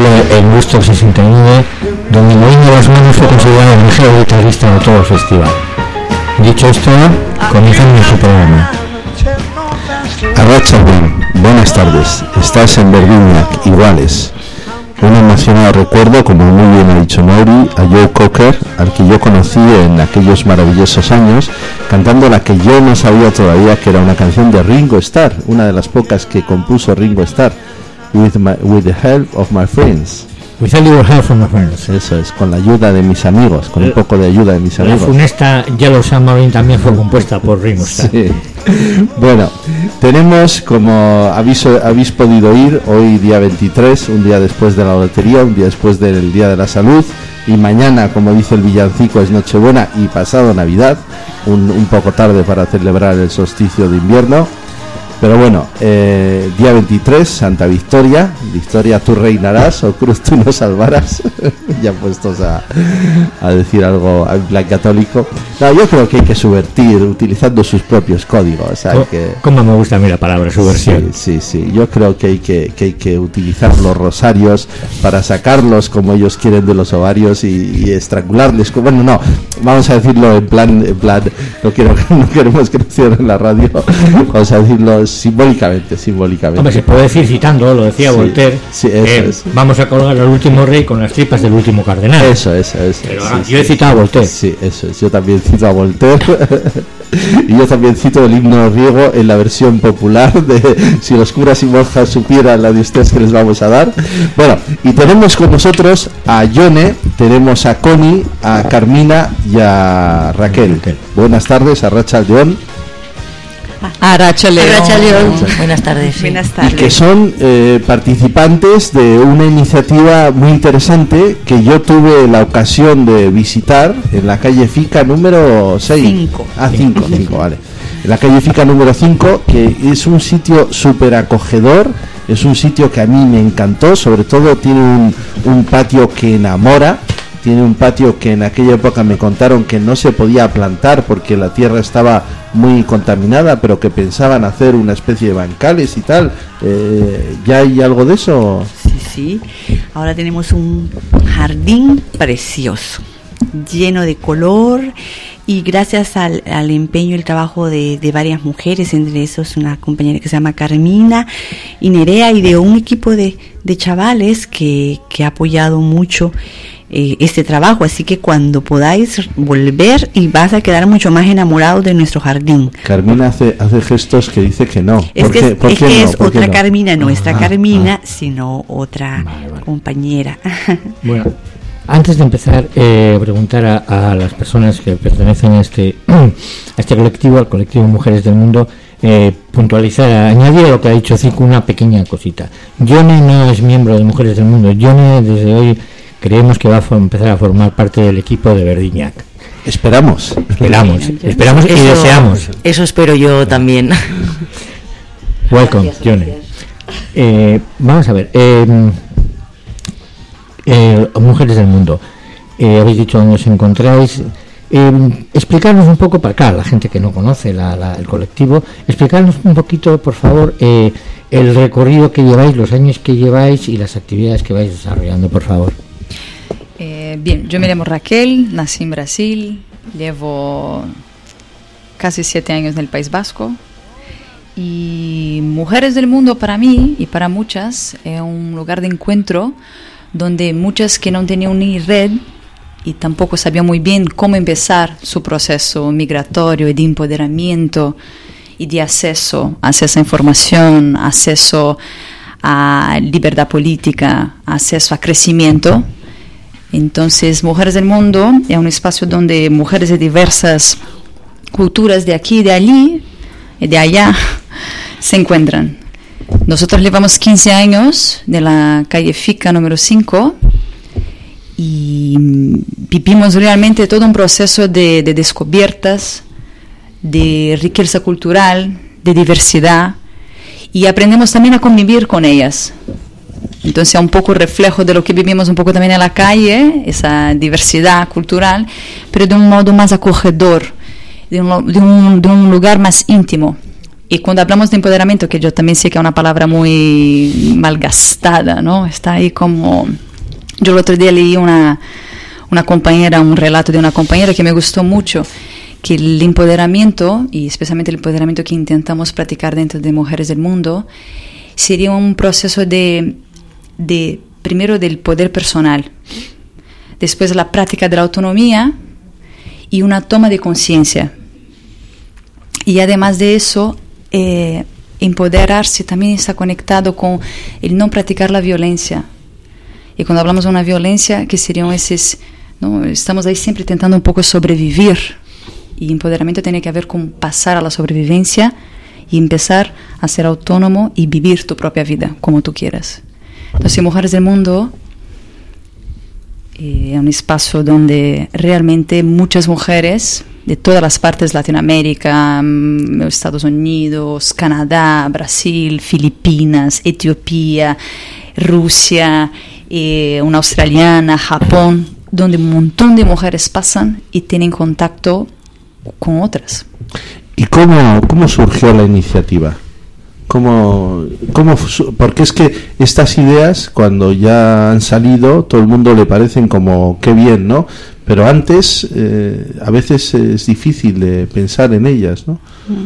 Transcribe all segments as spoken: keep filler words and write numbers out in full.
en Woodstock sesenta y nueve, donde moviendo las manos fue considerado el mejor guitarrista de todo el festival. Dicho esto, comenzamos nuestro programa. Arratsaldeon, buenas tardes. Estás en Berdinak, iguales. Un emocionado recuerdo, como muy bien ha dicho Mauri, a Joe Cocker, al que yo conocí en aquellos maravillosos años, cantando la que yo no sabía todavía que era una canción de Ringo Starr, una de las pocas que compuso Ringo Starr, with, my, with the help of my friends. With a little help from my friends. Eso es, con la ayuda de mis amigos, con un poco de ayuda de mis amigos. La funesta Yellow Submarine también fue compuesta por Ringo Starr. Sí. Bueno, tenemos, como habéis, habéis podido oír, hoy día veintitrés, un día después de la lotería, un día después del Día de la Salud, y mañana, como dice el villancico, es Nochebuena, y pasado Navidad, un, un poco tarde para celebrar el solsticio de invierno. Pero bueno, eh, día veintitrés, Santa Victoria. Victoria, tú reinarás, o cruz, tú nos salvarás. Ya puestos a, a decir algo en plan católico. No, yo creo que hay que subvertir utilizando sus propios códigos. O sea, ¿Cómo, que, ¿Cómo me gusta a mí la palabra subversión? Sí, sí, sí. Yo creo que hay que, que hay que utilizar los rosarios para sacarlos como ellos quieren de los ovarios y, y estrangularles. Bueno, no, vamos a decirlo en plan, en plan, no quiero, no queremos que nos cierren la radio. Vamos a decirlo simbólicamente, simbólicamente. Hombre, se puede decir citando, lo decía sí, Voltaire, sí, eso eh, es. Vamos a colgar al último rey con las tripas del último cardenal. Eso, eso, eso. Pero sí, ah, sí, yo he citado a Voltaire. Sí, eso es. Yo también cito a Voltaire. Y yo también cito el himno griego en la versión popular de si los curas y monjas supieran la de ustedes que les vamos a dar. Bueno, y tenemos con nosotros a Yone, tenemos a Connie, a Carmina y a Raquel. Okay. Buenas tardes, Arratsaldeon. Arratsaldeon. Arratsaldeon. Buenas tardes. Sí. Buenas tardes. Y que son eh, participantes de una iniciativa muy interesante que yo tuve la ocasión de visitar en la calle Fica número seis. cinco. Ah, cinco, cinco, vale. En la calle Fica número cinco, que es un sitio súper acogedor, es un sitio que a mí me encantó, sobre todo tiene un, un patio que enamora. Tiene un patio que en aquella época me contaron que no se podía plantar porque la tierra estaba muy contaminada, pero que pensaban hacer una especie de bancales y tal. Eh, ¿Ya hay algo de eso? Sí, sí. Ahora tenemos un jardín precioso, lleno de color, y gracias al, al empeño y el trabajo de, de varias mujeres, entre esos una compañera que se llama Carmina y Nerea, y de un equipo de, de chavales que, que ha apoyado mucho Eh, este trabajo, así que cuando podáis volver y vas a quedar mucho más enamorado de nuestro jardín. Carmina hace hace gestos que dice que no. Es ¿Por que qué, es, ¿por es, qué que no? es ¿Por qué otra no? Carmina, no esta Ah, Carmina, ah. sino otra Vale, vale. compañera. Bueno, antes de empezar, eh, preguntar a, a las personas que pertenecen a este a este colectivo, al colectivo Mujeres del Mundo, eh, puntualizar, añadir a lo que ha dicho Cico una pequeña cosita. Yone no es miembro de Mujeres del Mundo. Yone desde hoy creemos que va a for- empezar a formar parte del equipo de Berdinak. Esperamos. Esperamos, esperamos y Eso- deseamos. Eso espero yo también. Welcome, Gracias, Yone. gracias. Eh, vamos a ver, eh, eh, Mujeres del Mundo, eh, habéis dicho dónde os encontráis. Eh, explicarnos un poco para acá, la gente que no conoce la, la, el colectivo, explicarnos un poquito, por favor, eh, el recorrido que lleváis, los años que lleváis y las actividades que vais desarrollando, por favor. Eh, bien, yo me llamo Raquel, nací en Brasil, llevo casi siete años en el País Vasco, y Mujeres del Mundo para mí y para muchas es un lugar de encuentro donde muchas que no tenían ni red y tampoco sabían muy bien cómo empezar su proceso migratorio y de empoderamiento y de acceso a esa información, acceso a libertad política, acceso a crecimiento. Entonces, Mujeres del Mundo es un espacio donde mujeres de diversas culturas de aquí y de allí, y de allá, se encuentran. Nosotros llevamos quince años de la calle Fica número cinco y vivimos realmente todo un proceso de, de descubiertas, de riqueza cultural, de diversidad, y aprendemos también a convivir con ellas. Entonces es un poco reflejo de lo que vivimos un poco también en la calle, esa diversidad cultural, pero de un modo más acogedor, de un, de un, de un lugar más íntimo, Y cuando hablamos de empoderamiento, que yo también sé que es una palabra muy malgastada, ¿no? Está ahí como... Yo el otro día leí una, una compañera, un relato de una compañera que me gustó mucho, que el empoderamiento, y especialmente el empoderamiento que intentamos practicar dentro de Mujeres del Mundo, sería un proceso de, de primero del poder personal, después la práctica de la autonomía y una toma de conciencia. Y además de eso, eh, empoderarse también está conectado con el no practicar la violencia. Y cuando hablamos de una violencia, que serían esos, ¿no? Estamos ahí siempre intentando un poco sobrevivir. Y empoderamiento tiene que ver con pasar a la sobrevivencia y empezar a ser autónomo y vivir tu propia vida como tú quieras. Entonces, Mujeres del Mundo eh, es un espacio donde realmente muchas mujeres de todas las partes, Latinoamérica, Estados Unidos, Canadá, Brasil, Filipinas, Etiopía, Rusia, eh, una australiana, Japón, donde un montón de mujeres pasan y tienen contacto con otras. ¿Y cómo, cómo surgió la iniciativa? ¿Cómo, cómo, porque es que estas ideas, cuando ya han salido, todo el mundo le parecen como qué bien, ¿no? Pero antes, eh, a veces es difícil de pensar en ellas, ¿no?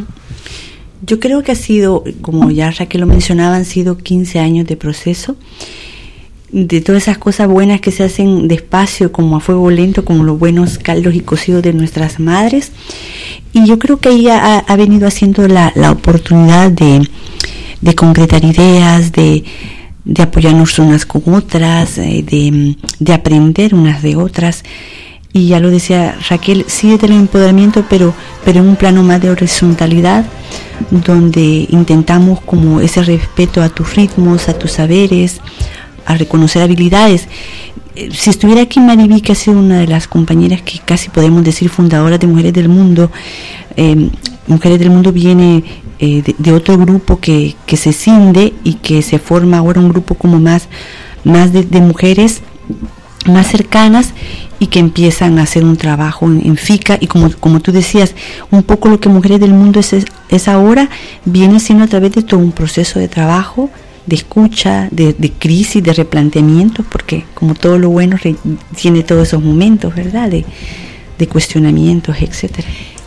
Yo creo que ha sido, como ya Raquel lo mencionaba, han sido quince años de proceso, de todas esas cosas buenas que se hacen despacio, como a fuego lento, como los buenos caldos y cocidos de nuestras madres. Y yo creo que ella ha, ha venido haciendo la, la oportunidad de, de concretar ideas, de, de apoyarnos unas con otras, de, de aprender unas de otras. Y ya lo decía Raquel, sí del empoderamiento, pero, pero en un plano más de horizontalidad, donde intentamos como ese respeto a tus ritmos, a tus saberes, a reconocer habilidades. Si estuviera aquí Maribí, que ha sido una de las compañeras que casi podemos decir fundadoras de Mujeres del Mundo, eh, Mujeres del Mundo viene eh, de, de otro grupo que, que se cinde y que se forma ahora un grupo como más, más de, de mujeres más cercanas y que empiezan a hacer un trabajo en, en FICA, y como, como tú decías, un poco lo que Mujeres del Mundo es, es, es ahora, viene siendo a través de todo un proceso de trabajo, de escucha, de, de crisis, de replanteamientos, porque como todo lo bueno re, tiene todos esos momentos, ¿verdad?, de, de cuestionamientos, etcétera.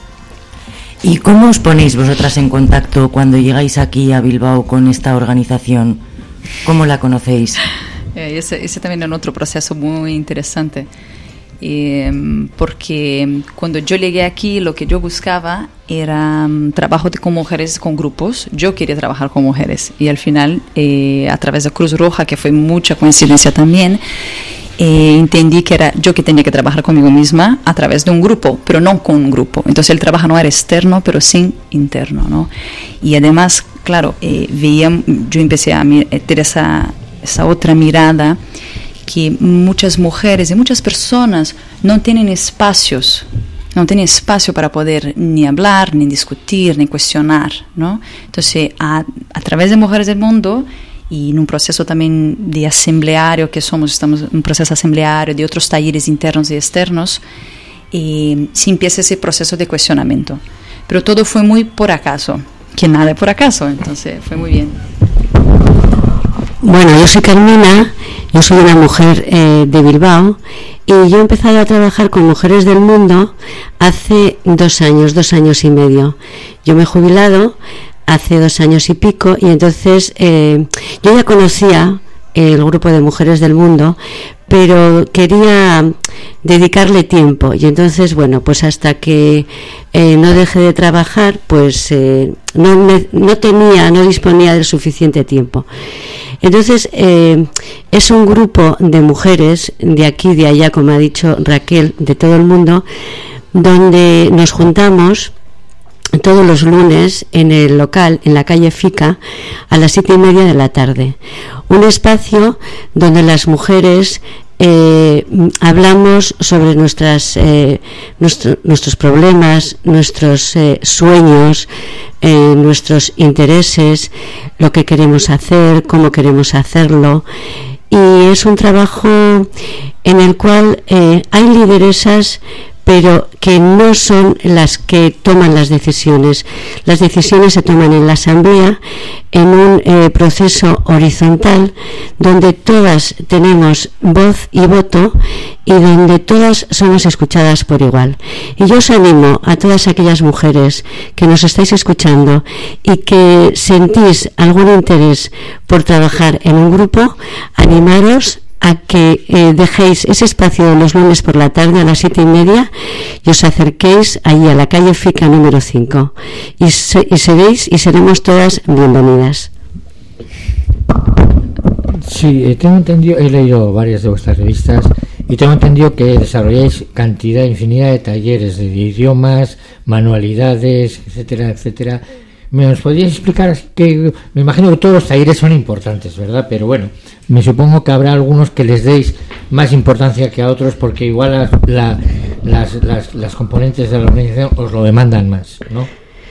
¿Y cómo os ponéis vosotras en contacto cuando llegáis aquí a Bilbao con esta organización? ¿Cómo la conocéis? Eh, ese, ese también es otro proceso muy interesante, eh, porque cuando yo llegué aquí lo que yo buscaba era um, trabajo de, con mujeres, con grupos. Yo quería trabajar con mujeres y al final eh, a través de Cruz Roja, que fue mucha coincidencia también, eh, entendí que era yo que tenía que trabajar conmigo misma a través de un grupo, pero no con un grupo. Entonces el trabajo no era externo, pero sí interno, ¿no? Y además, claro, eh, veía, yo empecé a tener esa esa otra mirada, que muchas mujeres y muchas personas no tienen espacios, no tienen espacio para poder ni hablar, ni discutir, ni cuestionar, ¿no? Entonces, a, a través de Mujeres del Mundo y en un proceso también de asambleario que somos, estamos en un proceso asambleario de otros talleres internos y externos, eh, se empieza ese proceso de cuestionamiento. Pero todo fue muy por acaso, que nada es por acaso, entonces fue muy bien. Bueno, yo soy Carmina, yo soy una mujer eh, de Bilbao, y yo he empezado a trabajar con Mujeres del Mundo hace dos años, dos años y medio. Yo me he jubilado hace dos años y pico, y entonces eh, yo ya conocía el grupo de Mujeres del Mundo, pero quería dedicarle tiempo, y entonces, bueno, pues hasta que eh, no dejé de trabajar, pues eh, no, me, no tenía, no disponía del suficiente tiempo. Entonces, eh, es un grupo de mujeres de aquí, de allá, como ha dicho Raquel, de todo el mundo, donde nos juntamos todos los lunes en el local, en la calle Fica, a las siete y media de la tarde. Un espacio donde las mujeres eh, hablamos sobre nuestras eh, nuestro, nuestros problemas, nuestros eh, sueños, eh, nuestros intereses, lo que queremos hacer, cómo queremos hacerlo. Y es un trabajo en el cual eh, hay lideresas, pero que no son las que toman las decisiones. Las decisiones se toman en la asamblea, en un eh, proceso horizontal, donde todas tenemos voz y voto y donde todas somos escuchadas por igual. Y yo os animo a todas aquellas mujeres que nos estáis escuchando y que sentís algún interés por trabajar en un grupo, animaros a que eh, dejéis ese espacio de los lunes por la tarde a las siete y media y os acerquéis allí a la calle Fica número cinco y, se, y seréis y seremos todas bienvenidas. Sí, eh, tengo entendido, he leído varias de vuestras revistas y tengo entendido que desarrolláis cantidad, infinidad de talleres de idiomas, manualidades, etcétera, etcétera. ¿Me os podríais explicar? Que me imagino que todos los talleres son importantes, ¿verdad? Pero bueno, me supongo que habrá algunos que les deis más importancia que a otros porque igual la, la, las, las, las componentes de la organización os lo demandan más, ¿no?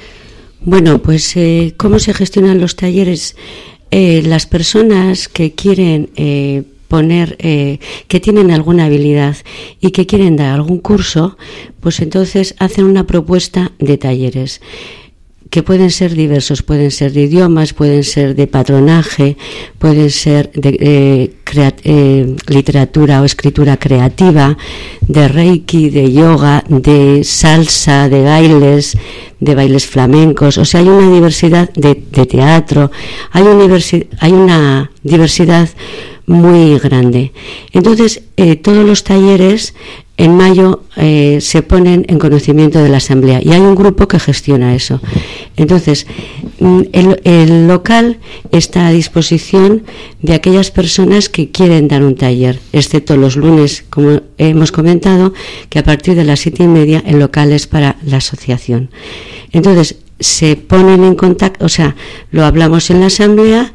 Bueno, pues eh, ¿cómo se gestionan los talleres? Eh, las personas que quieren eh, poner, eh, que tienen alguna habilidad y que quieren dar algún curso, pues entonces hacen una propuesta de talleres que pueden ser diversos, pueden ser de idiomas, pueden ser de patronaje, pueden ser de eh, crea- eh, literatura o escritura creativa, de reiki, de yoga, de salsa, de bailes, de bailes flamencos. O sea, hay una diversidad de, de teatro, hay, universi- hay una diversidad muy grande. Entonces, eh, todos los talleres en mayo eh, se ponen en conocimiento de la asamblea y hay un grupo que gestiona eso. Entonces, el, el local está a disposición de aquellas personas que quieren dar un taller, excepto los lunes, como hemos comentado, que a partir de las siete y media el local es para la asociación. Entonces, se ponen en contacto, o sea, lo hablamos en la asamblea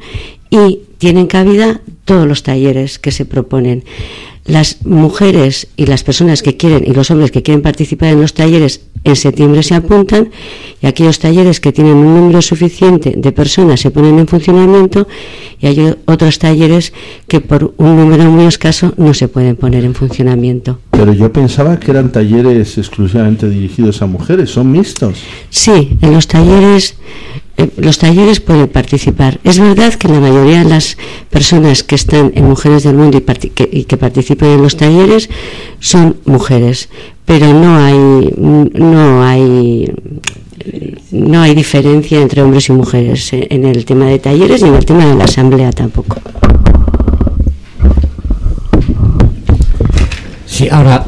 y tienen cabida todos los talleres que se proponen. Las mujeres y las personas que quieren y los hombres que quieren participar en los talleres en septiembre se apuntan y aquellos talleres que tienen un número suficiente de personas se ponen en funcionamiento y hay otros talleres que por un número muy escaso no se pueden poner en funcionamiento. Pero yo pensaba que eran talleres exclusivamente dirigidos a mujeres, ¿son mixtos? Sí, en los talleres eh, los talleres pueden participar. Es verdad que la mayoría de las personas que están en Mujeres del Mundo y, part- que, y que participan en los talleres son mujeres, pero no hay no hay no hay diferencia entre hombres y mujeres en el tema de talleres y en el tema de la asamblea tampoco. Sí, ahora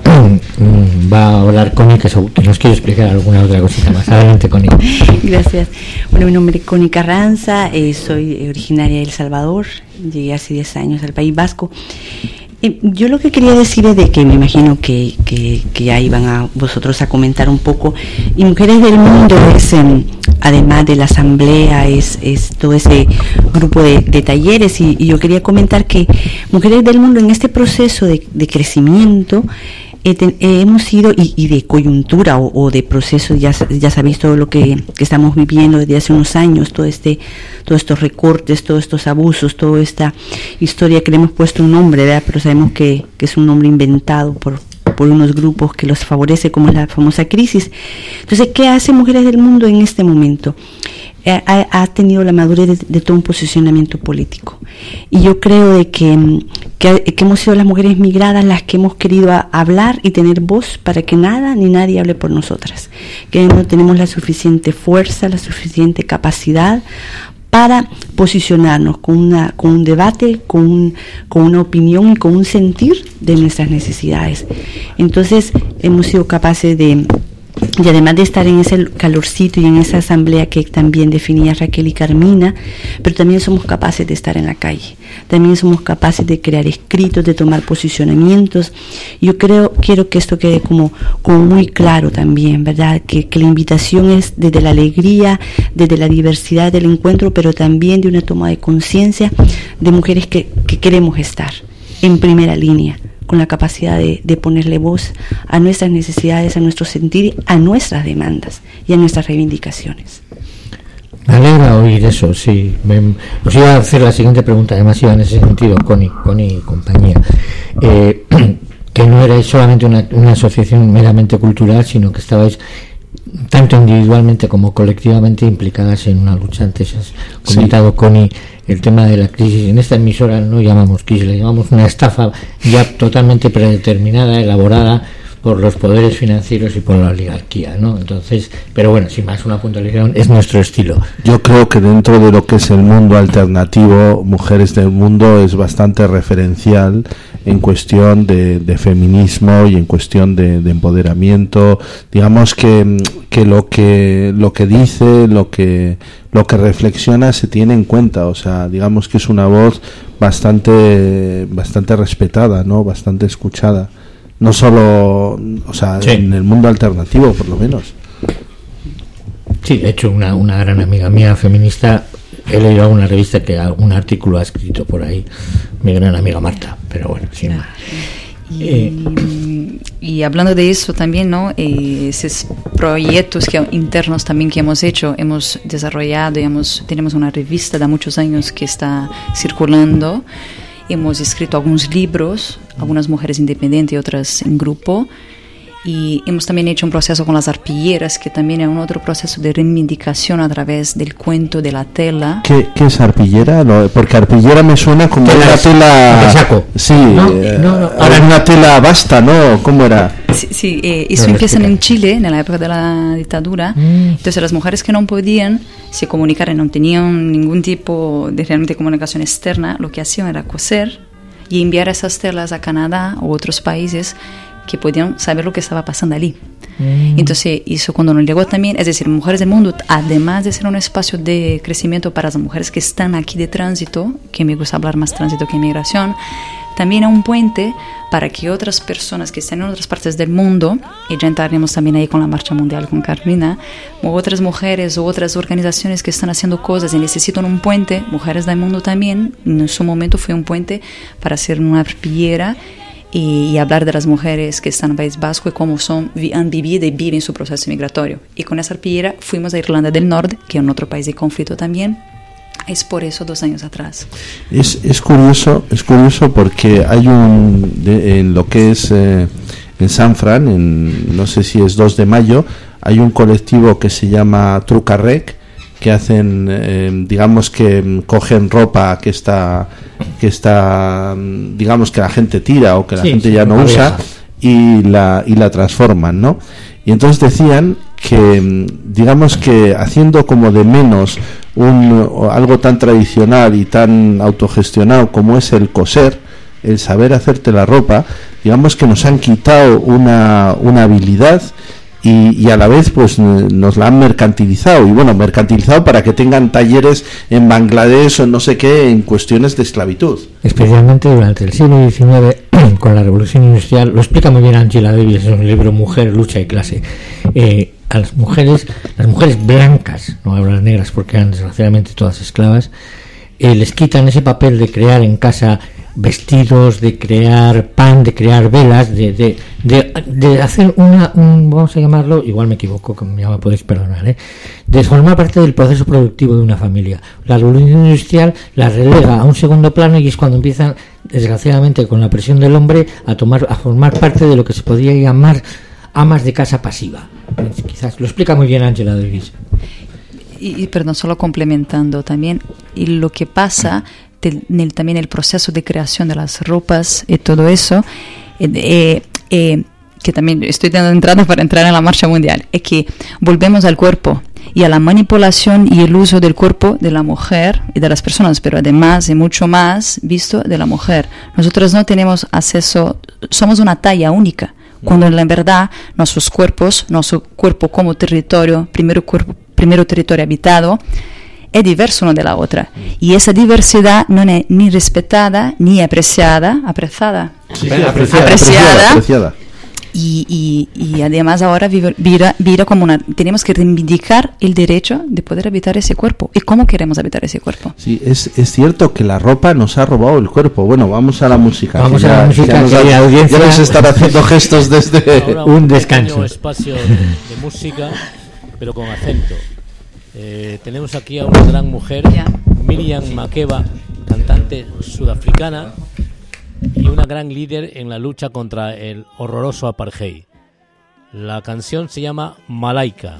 va a hablar Connie, que, que nos quiere explicar alguna otra cosita más. Adelante, Connie. Gracias. Bueno, mi nombre es Connie Carranza, eh, soy originaria de El Salvador, llegué hace diez años al País Vasco. Eh, yo lo que quería decir es de que me imagino que, que, que ahí van a vosotros a comentar un poco, y Mujeres del Mundo es, eh, además de la asamblea, es, es todo ese grupo de, de talleres, y, y yo quería comentar que Mujeres del Mundo en este proceso de, de crecimiento eh, te, eh, hemos sido, y, y de coyuntura o, o de proceso, ya, ya sabéis todo lo que, que estamos viviendo desde hace unos años, todo este, todos estos recortes, todos estos abusos, toda esta historia que le hemos puesto un nombre, ¿verdad? Pero sabemos que, que es un nombre inventado por, por unos grupos que los favorece, como la famosa crisis. Entonces, ¿qué hace Mujeres del Mundo en este momento? Ha, ha tenido la madurez de, de todo un posicionamiento político, y yo creo de que, que, que hemos sido las mujeres migradas las que hemos querido a, hablar y tener voz para que nada ni nadie hable por nosotras, que no tenemos la suficiente fuerza, la suficiente capacidad para posicionarnos con una con un debate, con, un, con una opinión y con un sentir de nuestras necesidades. Entonces hemos sido capaces de, y además de estar en ese calorcito y en esa asamblea que también definía Raquel y Carmina, pero también somos capaces de estar en la calle, también somos capaces de crear escritos, de tomar posicionamientos. Yo creo, quiero que esto quede como, como muy claro también, ¿verdad? Que, que la invitación es desde la alegría, desde la diversidad del encuentro, pero también de una toma de conciencia de mujeres que, que queremos estar en primera línea, con la capacidad de, de ponerle voz a nuestras necesidades, a nuestro sentir, a nuestras demandas y a nuestras reivindicaciones. Me alegra oír eso, sí. Me, os iba a hacer la siguiente pregunta, además iba en ese sentido, Connie, Connie y compañía. Eh, que no erais erais solamente una, una asociación meramente cultural, sino que estabais tanto individualmente como colectivamente implicadas en una lucha. Antes has comentado, sí, Connie, el tema de la crisis. En esta emisora no llamamos crisis, le llamamos una estafa ya totalmente predeterminada, elaborada por los poderes financieros y por la oligarquía, ¿no? Entonces, pero bueno, sin más, una puntualización, es nuestro estilo. Yo creo que dentro de lo que es el mundo alternativo, Mujeres del Mundo es bastante referencial en cuestión de, de feminismo y en cuestión de, de empoderamiento. Digamos que, que lo que lo que dice, lo que lo que reflexiona se tiene en cuenta. O sea, digamos que es una voz bastante bastante respetada, ¿no? Bastante escuchada. No solo, o sea, sí, en el mundo alternativo, por lo menos. Sí, de hecho, una, una gran amiga mía feminista, he leído alguna revista que algún artículo ha escrito por ahí, mi gran amiga Marta, pero bueno, sin más. Y, eh, y hablando de eso también, ¿no? Eh, esos proyectos que, internos también que hemos hecho, hemos desarrollado, hemos, tenemos una revista de muchos años que está circulando. Hemos escrito algunos libros, algunas mujeres independientes y otras en grupo, y hemos también hecho un proceso con las arpilleras, que también es un otro proceso de reivindicación a través del cuento de la tela. ¿Qué, qué es arpillera? No, porque arpillera me suena como tela, una tela... De saco. Sí, no, eh, no, no, ahora es una tela basta, ¿no? ¿Cómo era? Sí, sí eh, eso no empieza en Chile, en la época de la dictadura. Mm. Entonces las mujeres que no podían se comunicar y no tenían ningún tipo de realmente comunicación externa, lo que hacían era coser y enviar esas telas a Canadá u otros países que podían saber lo que estaba pasando allí. Mm. Entonces, eso cuando nos llegó también, es decir, Mujeres del Mundo, además de ser un espacio de crecimiento para las mujeres que están aquí de tránsito, que me gusta hablar más tránsito que inmigración, también es un puente para que otras personas que están en otras partes del mundo, y ya entraremos también ahí con la Marcha Mundial con Carmina, o otras mujeres o otras organizaciones que están haciendo cosas y necesitan un puente. Mujeres del Mundo también, en su momento fue un puente para hacer una arpillera y, y hablar de las mujeres que están en el País Vasco y cómo son, han vivido y viven su proceso migratorio. Y con esa arpillera fuimos a Irlanda del Norte, que es otro país de conflicto también. Es por eso dos años atrás. Es, es curioso, es curioso porque hay un, de, en lo que es eh, en San Fran, en, no sé si es dos de mayo, hay un colectivo que se llama Trucarrec, que hacen, eh, digamos que cogen ropa que está, que está, digamos que la gente tira o que la sí, gente sí, ya no usa y la, y la transforman, ¿no? Y entonces decían que, digamos que haciendo como de menos un algo tan tradicional y tan autogestionado como es el coser, el saber hacerte la ropa, digamos que nos han quitado una, una habilidad y, y a la vez pues nos la han mercantilizado, y bueno, mercantilizado para que tengan talleres en Bangladesh o no sé qué en cuestiones de esclavitud. Especialmente durante el siglo diecinueve, con la revolución industrial, lo explica muy bien Angela Davis en un libro Mujer, Lucha y Clase. Eh, a las mujeres, las mujeres blancas, no hablo las negras porque eran desgraciadamente todas esclavas, eh, les quitan ese papel de crear en casa vestidos, de crear pan, de crear velas, de de, de, de hacer una, un, vamos a llamarlo, igual me equivoco, que ya me podéis perdonar, ¿eh? de formar parte del proceso productivo de una familia. La revolución industrial la relega a un segundo plano y es cuando empiezan, desgraciadamente con la presión del hombre, a tomar, a formar parte de lo que se podría llamar amas de casa pasiva. Quizás lo explica muy bien Angela Davis. Y, y perdón, solo complementando también, y lo que pasa en el, también el proceso de creación de las ropas y todo eso, eh, eh, eh, que también estoy dando entrada para entrar en la marcha mundial, es que volvemos al cuerpo y a la manipulación y el uso del cuerpo de la mujer y de las personas, pero además y mucho más visto de la mujer. Nosotros no tenemos acceso, somos una talla única, cuando en la verdad nuestros cuerpos, nuestro cuerpo como territorio, primero cuerpo, primero territorio habitado, es diverso uno de la otra, y esa diversidad no es ni respetada ni apreciada, apreciada, sí, sí, apreciada, apreciada, apreciada. Y, y, y además ahora vira, vira como una, tenemos que reivindicar el derecho de poder habitar ese cuerpo. ¿Y cómo queremos habitar ese cuerpo? Sí, es, es cierto que la ropa nos ha robado el cuerpo. Bueno, vamos a la música. Vamos a ya, la música, ya, nos, que ya, audiencia... ya nos están haciendo gestos desde ahora un, un descanso. Un espacio de, de música, pero con acento. Eh, tenemos aquí a una gran mujer, yeah. Miriam Makeba, cantante sudafricana, y una gran líder en la lucha contra el horroroso apartheid. La canción se llama Malaika.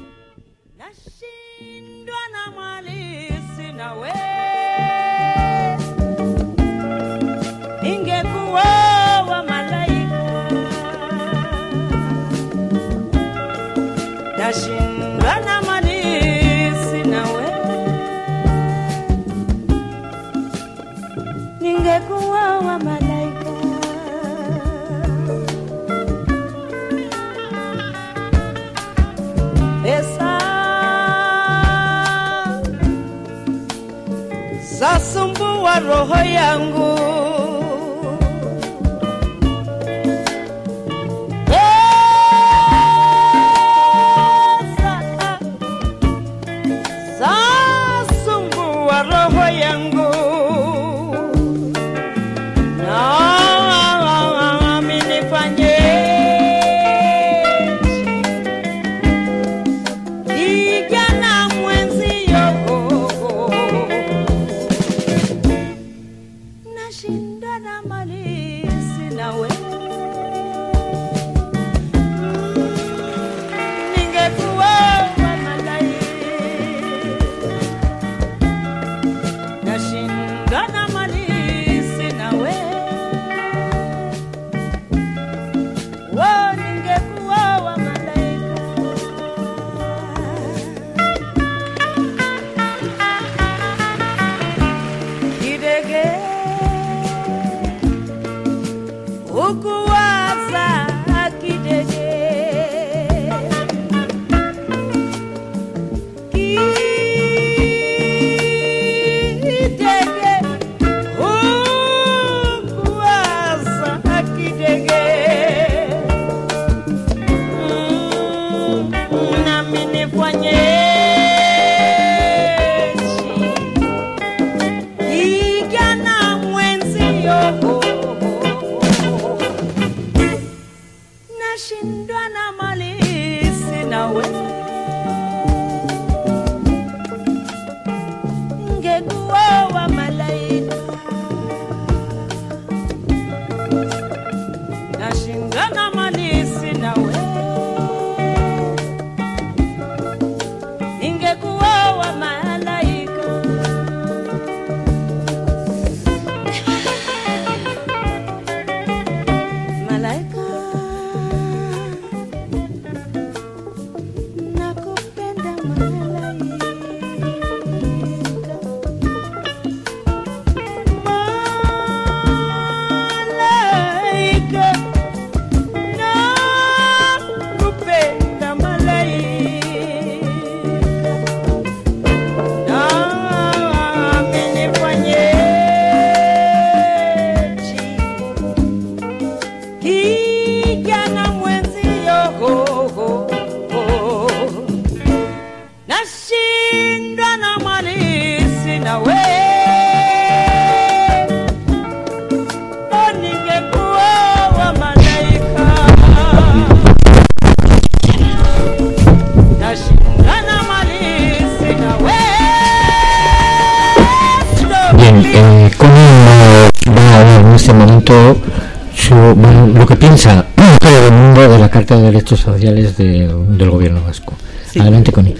Nashindana malisi nawe, ningekuwa wa malaika. Pesa zasumbua roho yangu, su, bueno, lo que piensa todo el mundo de la Carta de Derechos Sociales de, del Gobierno vasco. Sí. Adelante, Connie.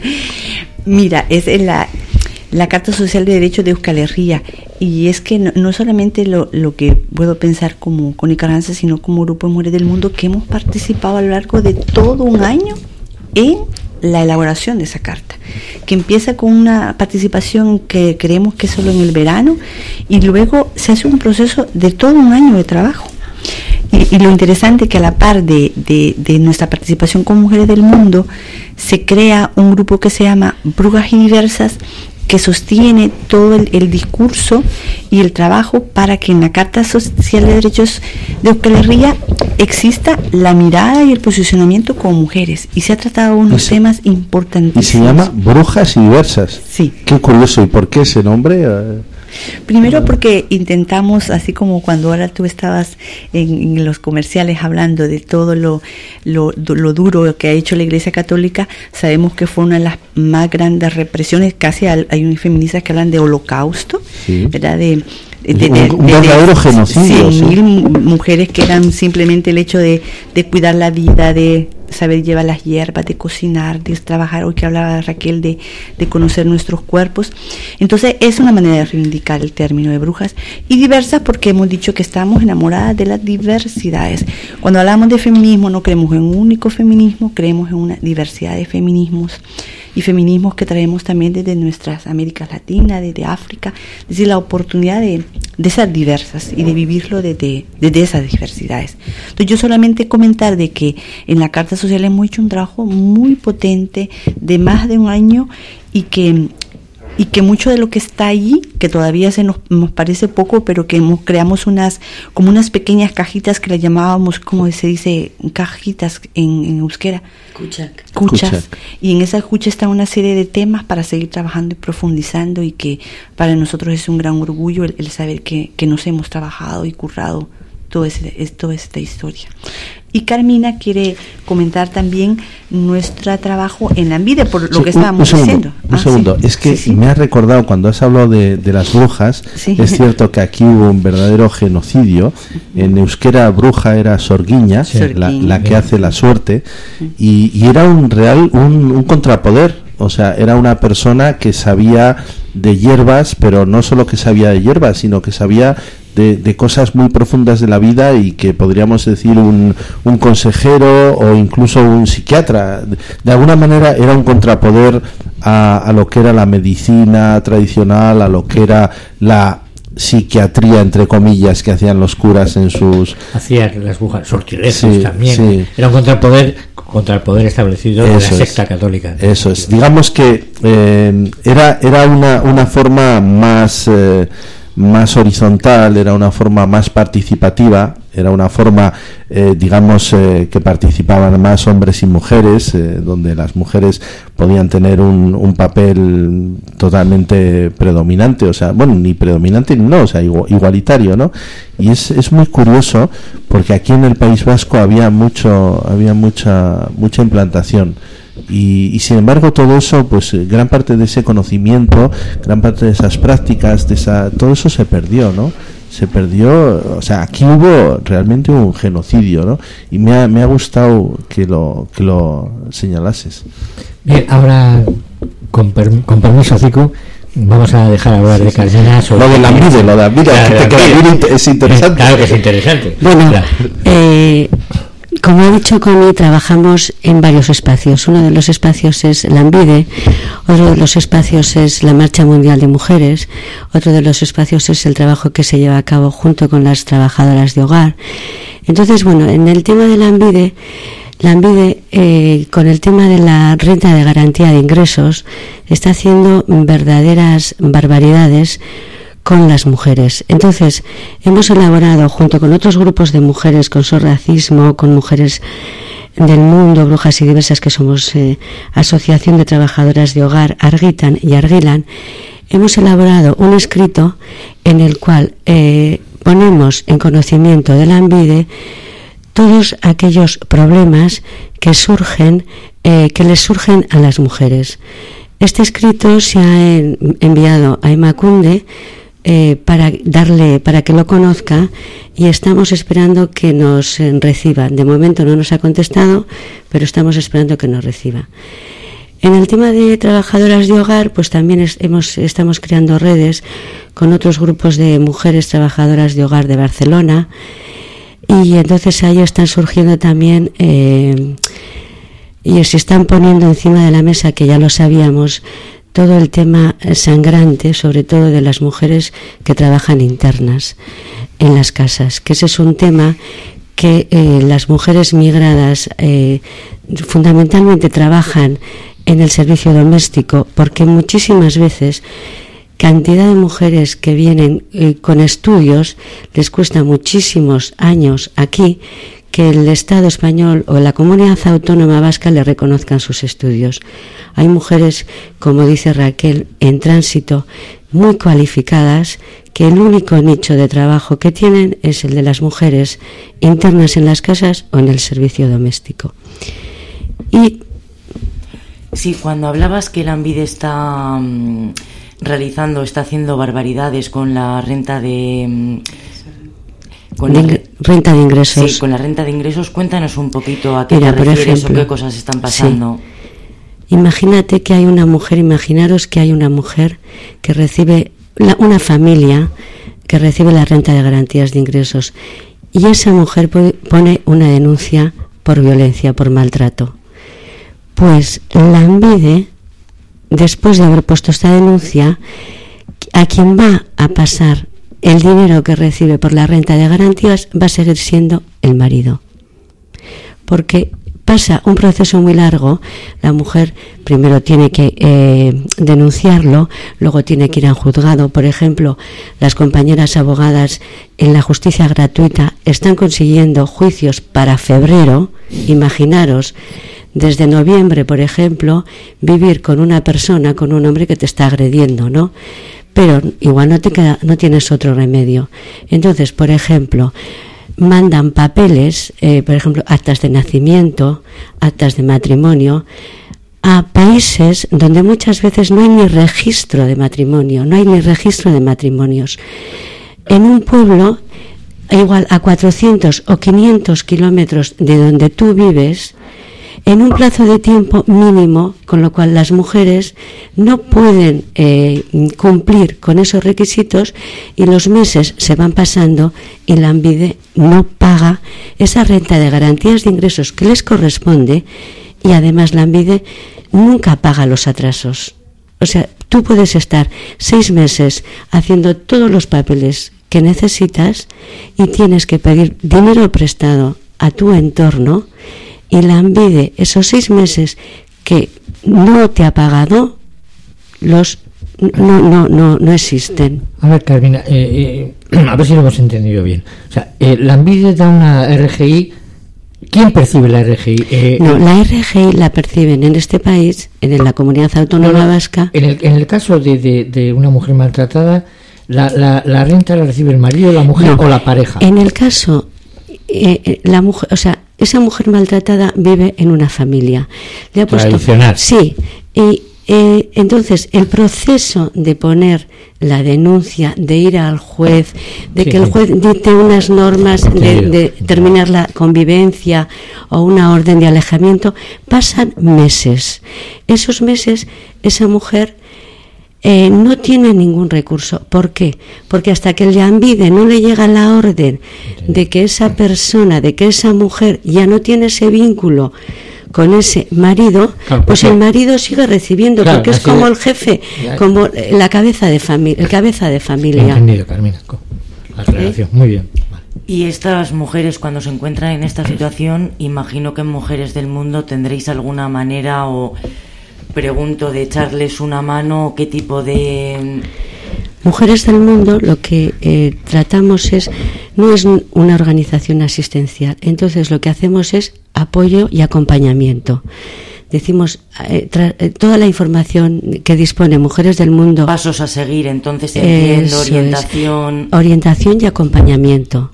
Mira, es la, la Carta Social de Derechos de Euskal Herria, y es que no, no solamente lo, lo que puedo pensar como Connie Carranza, sino como Grupo de Mujeres del Mundo, que hemos participado a lo largo de todo un año en la elaboración de esa carta, que empieza con una participación que creemos que es solo en el verano, y luego se hace un proceso de todo un año de trabajo. Y, y lo interesante es que a la par de, de, de nuestra participación con Mujeres del Mundo, se crea un grupo que se llama Brujas y Diversas, que sostiene todo el, el discurso y el trabajo para que en la Carta Social de Derechos de Euskal Herria exista la mirada y el posicionamiento como mujeres, y se ha tratado unos Ese, temas importantísimos. Y se llama Brujas y Diversas. Sí. Qué curioso. ¿Y por qué ese nombre? Primero porque intentamos, así como cuando ahora tú estabas en, en los comerciales hablando de todo lo, lo, lo duro que ha hecho la Iglesia Católica, sabemos que fue una de las más grandes represiones, casi hay feministas que hablan de holocausto, sí. ¿verdad? De, de, de, un, un de, verdadero de, genocidio. cien mil Sí. mujeres que eran simplemente el hecho de, de cuidar la vida, de saber llevar las hierbas, de cocinar, de trabajar, hoy que hablaba Raquel, de, de conocer nuestros cuerpos. Entonces es una manera de reivindicar el término de brujas, y diversas porque hemos dicho que estamos enamoradas de las diversidades. Cuando hablamos de feminismo no creemos en un único feminismo, creemos en una diversidad de feminismos, y feminismos que traemos también desde nuestras Américas Latinas, desde África, es decir, la oportunidad de, de ser diversas y de vivirlo desde, desde esas diversidades. Entonces yo solamente comentar de que en la Carta Social hemos hecho un trabajo muy potente de más de un año, y que y que mucho de lo que está ahí, que todavía se nos, nos parece poco, pero que hemos, creamos unas como unas pequeñas cajitas que las llamábamos, como se dice, cajitas en, en euskera, Kuchak. Kuchas. Kuchak. Y en esa kucha está una serie de temas para seguir trabajando y profundizando, y que para nosotros es un gran orgullo el, el saber que, que nos hemos trabajado y currado todo ese, toda esta historia. Y Carmina quiere comentar también nuestro trabajo en la Ambide, por lo Sí, que un- estábamos un segundo, diciendo. Un Ah, segundo, sí. es que Sí, sí. me has recordado cuando has hablado de, de las brujas, Sí. es cierto que aquí hubo un verdadero genocidio. En euskera bruja era sorguiña, Sí. la, Sorguiña. la que hace la suerte, y, y era un real, un, un contrapoder. O sea, era una persona que sabía de hierbas, pero no solo que sabía de hierbas, sino que sabía de, de cosas muy profundas de la vida, y que podríamos decir un, un consejero o incluso un psiquiatra. De alguna manera era un contrapoder a, a lo que era la medicina tradicional, a lo que era la psiquiatría, entre comillas, que hacían los curas en sus... Hacía las brujas sortilegios Sí, también. sí. Era un contrapoder contra el poder establecido de la Eso es. secta católica. Eso es. Digamos que eh, era era una, una forma más eh, más horizontal, era una forma más participativa, era una forma, eh, digamos, eh, que participaban más hombres y mujeres, eh, donde las mujeres podían tener un, un papel totalmente predominante, o sea, bueno, ni predominante ni no, o sea, igu- igualitario, ¿no? Y es, es muy curioso porque aquí en el País Vasco había mucho, había mucha, mucha implantación. Y, y sin embargo todo eso, pues eh, gran parte de ese conocimiento, gran parte de esas prácticas, de esa, todo eso se perdió, ¿no? Se perdió, o sea, aquí hubo realmente un genocidio, ¿no? Y me ha, me ha gustado que lo que lo señalases. Bien, ahora, con, per- con permiso, Cicu, vamos a dejar hablar de Carmina sobre... Lo de la Ambide, lo de la Ambide, Claro, que te la queda Ambide. bien int- es interesante. Claro que es interesante. Bueno, Claro. eh, como he dicho, Connie, trabajamos en varios espacios. Uno de los espacios es la Ambide, otro de los espacios es la Marcha Mundial de Mujeres, otro de los espacios es el trabajo que se lleva a cabo junto con las trabajadoras de hogar. Entonces, bueno, en el tema de la Ambide, la Ambide, eh, con el tema de la renta de garantía de ingresos, está haciendo verdaderas barbaridades con las mujeres. Entonces, hemos elaborado, junto con otros grupos de mujeres, con So Racismo, con Mujeres del Mundo, Brujas y Diversas, que somos eh, Asociación de Trabajadoras de Hogar, Argitan y Argilan, hemos elaborado un escrito en el cual eh, ponemos en conocimiento de la Ambide todos aquellos problemas que surgen, eh, que les surgen a las mujeres. Este escrito se ha en- enviado a Emakunde eh, para darle, para que lo conozca, y estamos esperando que nos eh, reciba. De momento no nos ha contestado, pero estamos esperando que nos reciba. En el tema de trabajadoras de hogar, pues también es- hemos, estamos creando redes con otros grupos de mujeres trabajadoras de hogar de Barcelona, y entonces ahí están surgiendo también eh, y se están poniendo encima de la mesa, que ya lo sabíamos, todo el tema sangrante, sobre todo de las mujeres que trabajan internas en las casas, que ese es un tema que eh, las mujeres migradas eh, fundamentalmente trabajan en el servicio doméstico, porque muchísimas veces cantidad de mujeres que vienen eh, con estudios, les cuesta muchísimos años aquí que el Estado español o la Comunidad Autónoma Vasca le reconozcan sus estudios. Hay mujeres, como dice Raquel, en tránsito, muy cualificadas, que el único nicho de trabajo que tienen es el de las mujeres internas en las casas o en el servicio doméstico. Y Sí, cuando hablabas que la Ambide está mm, realizando, está haciendo barbaridades con la renta de... Con la de, renta de ingresos. Sí, con la renta de ingresos. Cuéntanos un poquito a qué Mira, te refieres por ejemplo, o qué cosas están pasando. Sí. Imagínate que hay una mujer, imaginaros que hay una mujer que recibe, la, una familia que recibe la renta de garantías de ingresos y esa mujer pone una denuncia por violencia, por maltrato. Pues la ANVIDE, después de haber puesto esta denuncia, a quien va a pasar el dinero que recibe por la renta de garantías va a seguir siendo el marido. Porque pasa un proceso muy largo, la mujer primero tiene que eh, denunciarlo, luego tiene que ir al juzgado. Por ejemplo, las compañeras abogadas en la justicia gratuita están consiguiendo juicios para febrero. Imaginaros, desde noviembre, por ejemplo, vivir con una persona, con un hombre que te está agrediendo, ¿no? Pero igual no te queda, no tienes otro remedio. Entonces, por ejemplo, mandan papeles, eh, por ejemplo, actas de nacimiento, actas de matrimonio, a países donde muchas veces no hay ni registro de matrimonio, no hay ni registro de matrimonios. En un pueblo, igual a cuatrocientos o quinientos kilómetros de donde tú vives, en un plazo de tiempo mínimo, con lo cual las mujeres no pueden eh, cumplir con esos requisitos y los meses se van pasando y la ANVIDE no paga esa renta de garantías de ingresos que les corresponde y además la ANVIDE nunca paga los atrasos. O sea, tú puedes estar seis meses haciendo todos los papeles que necesitas y tienes que pedir dinero prestado a tu entorno. Y la ANVIDE, esos seis meses que no te ha pagado, los no no no no existen. A ver, Carmina, eh, eh, a ver si lo hemos entendido bien. O sea, eh, la ANVIDE da una R G I. ¿Quién percibe la R G I? Eh, no, la R G I la perciben en este país, en la Comunidad Autónoma no, no, Vasca. En el, en el caso de, de, de una mujer maltratada, la, la, la renta la recibe el marido, la mujer no, o la pareja. En el caso, eh, la mujer, o sea, esa mujer maltratada vive en una familia. Le ha puesto, tradicional. Sí, y eh, entonces el proceso de poner la denuncia, de ir al juez, de sí, que el juez dicte unas normas de, de terminar la convivencia o una orden de alejamiento, pasan meses. Esos meses, esa mujer Eh, no tiene ningún recurso. ¿Por qué? Porque hasta que el ANVIDE no le llega la orden de que esa persona, de que esa mujer ya no tiene ese vínculo con ese marido, claro, pues el marido sigue recibiendo, claro, porque es como el jefe, ya, como la cabeza de familia, el cabeza de familia. Entendido, Carmina. La relación, ¿Eh? Muy bien. Y estas mujeres, cuando se encuentran en esta situación, imagino que en Mujeres del Mundo tendréis alguna manera o pregunto de echarles una mano, qué tipo de... Mujeres del Mundo lo que eh, tratamos es, no es una organización asistencial, entonces lo que hacemos es apoyo y acompañamiento. Decimos, eh, tra- eh, toda la información que dispone Mujeres del Mundo... Pasos a seguir, entonces, entiendo, orientación... Es, orientación y acompañamiento.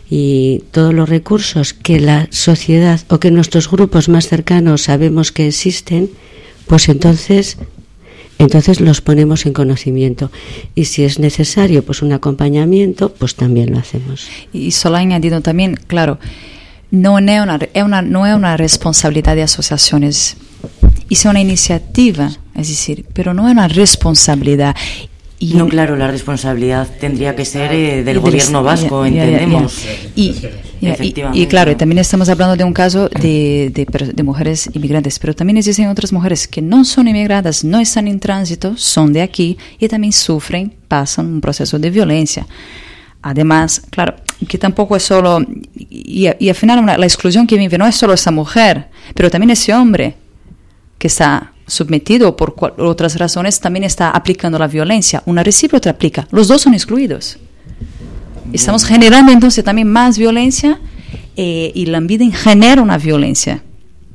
Y todos los recursos que la sociedad o que nuestros grupos más cercanos sabemos que existen, pues entonces entonces los ponemos en conocimiento y si es necesario pues un acompañamiento, pues también lo hacemos. Y solo añadido también, claro, no es una, es una, no es una responsabilidad de asociaciones, es una iniciativa, es decir, pero no es una responsabilidad. Y no, claro, la responsabilidad tendría que ser eh, del gobierno vasco, ya, ya, entendemos. Ya, ya. Y, ya, y, y claro, también estamos hablando de un caso de, de, de mujeres inmigrantes, pero también existen otras mujeres que no son inmigradas, no están en tránsito, son de aquí y también sufren, pasan un proceso de violencia. Además, claro, que tampoco es solo, y, y al final una, la exclusión que vive no es solo esa mujer, pero también ese hombre que está sometido por cual, otras razones, también está aplicando la violencia. Una recibe, otra aplica. Los dos son excluidos. Estamos generando entonces también más violencia eh, y la ANVIDE genera una violencia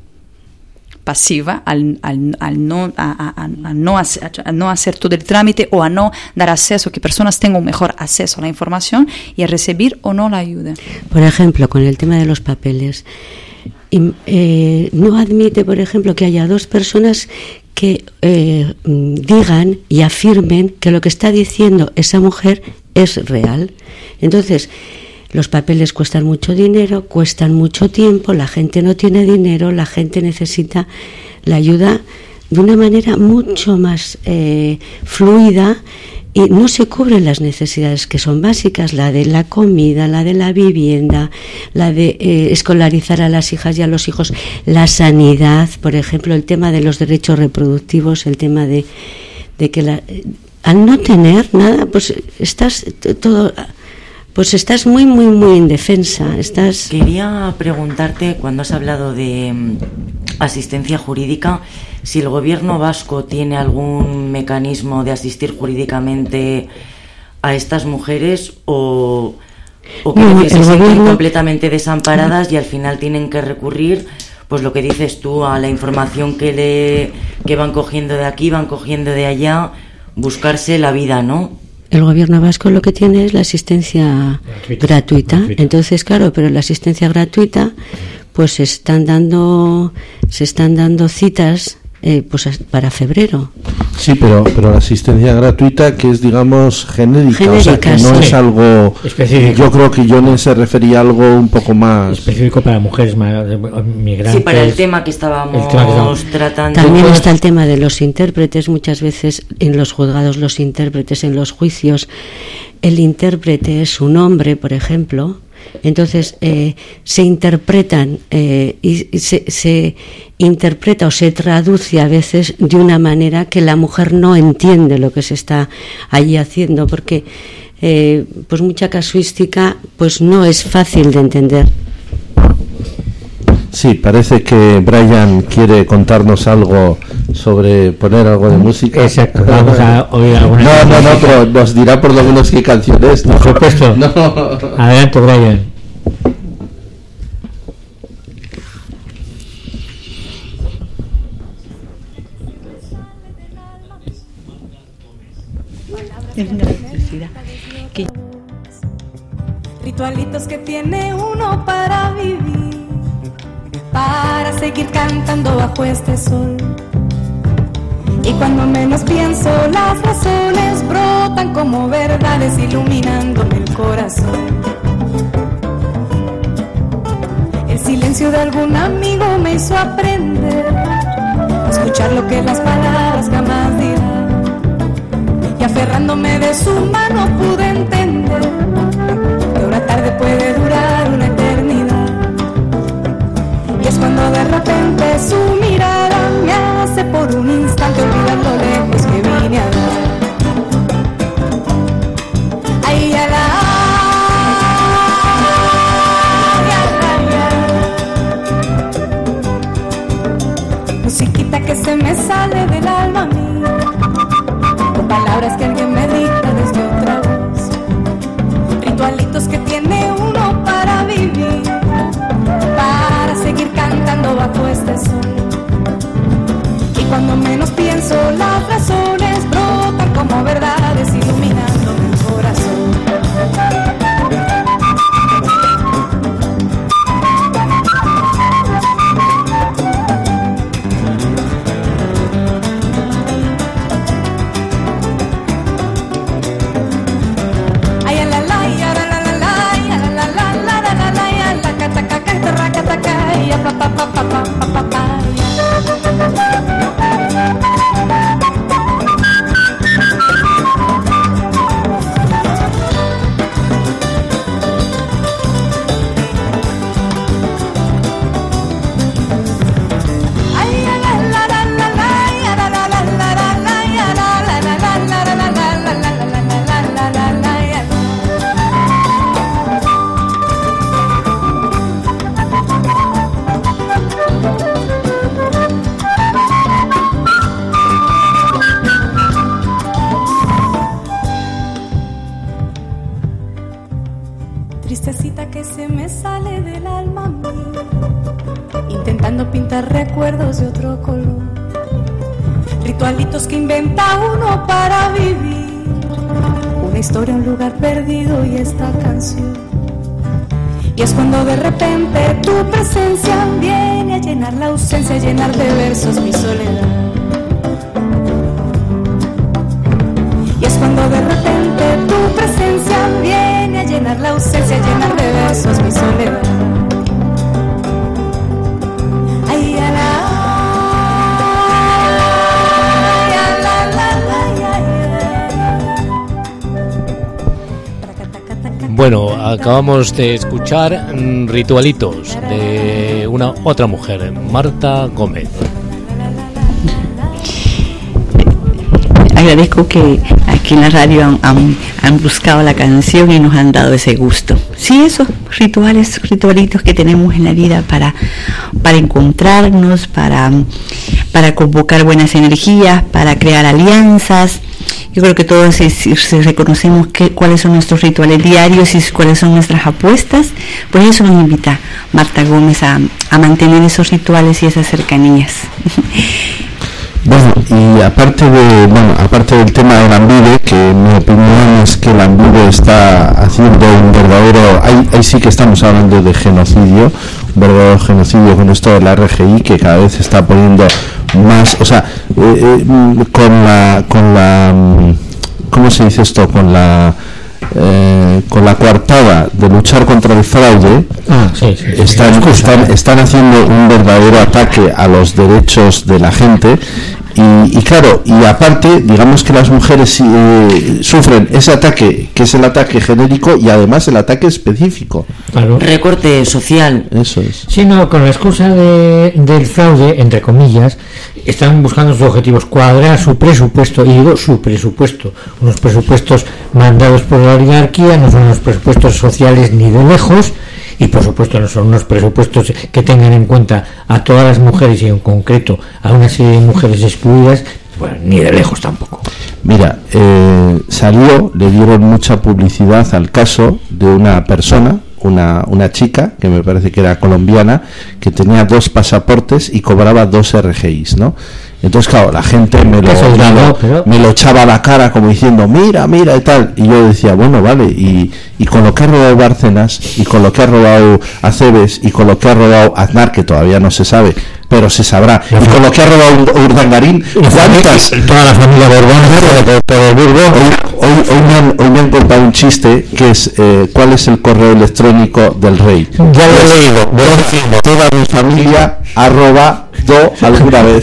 pasiva al, al, al, no, a, a, a, no hacer, a no hacer todo el trámite o a no dar acceso, que personas tengan un mejor acceso a la información y a recibir o no la ayuda. Por ejemplo, con el tema de los papeles, y, eh, no admite, por ejemplo, que haya dos personas que eh, digan y afirmen que lo que está diciendo esa mujer es real. Entonces, los papeles cuestan mucho dinero, cuestan mucho tiempo, la gente no tiene dinero, la gente necesita la ayuda de una manera mucho más eh, fluida, y no se cubren las necesidades que son básicas, la de la comida, la de la vivienda, la de eh, escolarizar a las hijas y a los hijos, la sanidad, por ejemplo, el tema de los derechos reproductivos, el tema de, de que la, al no tener nada, pues estás todo, pues estás muy, muy, muy indefensa. Estás... Quería preguntarte, cuando has hablado de um, asistencia jurídica, si el gobierno vasco tiene algún mecanismo de asistir jurídicamente a estas mujeres o, o que no, se sienten gobierno... completamente desamparadas y al final tienen que recurrir, pues lo que dices tú, a la información que le que van cogiendo de aquí, van cogiendo de allá, buscarse la vida, ¿no? El gobierno vasco lo que tiene es la asistencia gratuita. gratuita. Entonces, claro, pero la asistencia gratuita, pues se están dando, se están dando citas eh, pues para febrero. Sí, pero pero la asistencia gratuita que es, digamos, genérica, genérica o sea, que no sí. es algo específico. Yo creo que Yone se refería a algo un poco más específico para mujeres migrantes. Sí, para el tema que estábamos, el tema que estábamos tratando. También está el tema de los intérpretes. Muchas veces en los juzgados los intérpretes, en los juicios, el intérprete es un hombre, por ejemplo. Entonces eh, se interpretan eh, y, y se, se interpreta o se traduce a veces de una manera que la mujer no entiende lo que se está allí haciendo, porque eh, pues mucha casuística pues no es fácil de entender. Sí, parece que Brian quiere contarnos algo sobre poner algo de música. Exacto, vamos a oír alguna No, no, no, pero nos dirá por lo menos qué canción es. Por supuesto. No. Adelante, Brian. Es una necesidad. Que... Ritualitos que tiene uno para vivir, para seguir cantando bajo este sol. Y cuando menos pienso, las razones brotan como verdades iluminándome el corazón. El silencio de algún amigo me hizo aprender a escuchar lo que las palabras jamás dirán. Y aferrándome de su mano pude entender que una tarde puede durar una eternidad. Y es cuando de repente su mirada me hace por un instante olvidar lo lejos que vine a dar. Ay, a la, ay, ay, musiquita que se me sale del alma mía, con palabras que alguien me dicta desde otra voz. Ritualitos que tiene uno para vivir, para seguir cantando bajo este sol. Y cuando menos pienso, las razones brotan como verdades iluminando mi corazón. Tristecita que se me sale del alma mía, intentando pintar recuerdos de otro color. Ritualitos que inventa uno para vivir, una historia, un lugar perdido y esta canción. Y es cuando de repente tu presencia viene a llenar la ausencia, a llenar de versos mi soledad. presencia viene a llenar la ausencia, a llenar de versos mi soledad. Ay, a la, ay, a la, la, la, ay, ay. Bueno, acabamos de escuchar mm, Ritualitos de una otra mujer, Marta Gómez. Agradezco que aquí en la radio han, han, han buscado la canción y nos han dado ese gusto. Sí, esos rituales, ritualitos que tenemos en la vida para, para encontrarnos, para, para convocar buenas energías, para crear alianzas. Yo creo que todos si, si, si reconocemos que, cuáles son nuestros rituales diarios y cuáles son nuestras apuestas, pues eso nos invita Marta Gómez a, a mantener esos rituales y esas cercanías. Bueno, y aparte de, bueno, aparte del tema del Ambide, que en mi opinión es que el Ambide está haciendo un verdadero, ahí, ahí sí que estamos hablando de genocidio, un verdadero genocidio con esto de la R G I, que cada vez se está poniendo más, o sea, eh, eh, con la, con la, ¿cómo se dice esto? Con la Eh, con la coartada de luchar contra el fraude, ah, sí, sí, sí, están, sí, están, están haciendo un verdadero ataque a los derechos de la gente. Y, y claro, y aparte, digamos que las mujeres eh, sufren ese ataque, que es el ataque genérico, y además el ataque específico. Claro. Recorte social. Eso es. Sí, no, con la excusa de, del fraude, entre comillas, están buscando sus objetivos, cuadrar su presupuesto, y digo su presupuesto, unos presupuestos mandados por la oligarquía, no son unos presupuestos sociales ni de lejos, y por supuesto no son unos presupuestos que tengan en cuenta a todas las mujeres y en concreto a una serie de mujeres excluidas, bueno, ni de lejos tampoco. Mira, eh, salió, le dieron mucha publicidad al caso de una persona, una, una chica, que me parece que era colombiana, que tenía dos pasaportes y cobraba dos R G Is, ¿no? Entonces, claro, la gente me lo, Eso es me, raro, lo, pero... me lo echaba a la cara como diciendo, mira, mira y tal. Y yo decía, bueno, vale, y, y con lo que ha robado Bárcenas, y con lo que ha robado Aceves, y con lo que ha robado Aznar, que todavía no se sabe, pero se sabrá, y con lo que ha robado Urdangarín, ¿cuántas? Toda la familia Borbón, todo, todo el Burgo. Hoy, hoy, hoy, me han, hoy me han contado un chiste que es, eh, ¿cuál es el correo electrónico del rey? Ya lo he leído, toda, toda mi familia, arroba, do alguna vez.